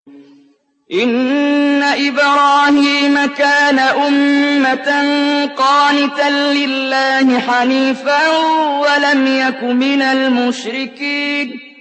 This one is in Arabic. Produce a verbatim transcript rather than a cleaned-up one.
إِنَّ إِبْرَاهِيمَ كَانَ أُمَّةً قَانِتًا لِّلَّهِ حَنِيفًا وَلَمْ يَكُ مِنَ الْمُشْرِكِينَ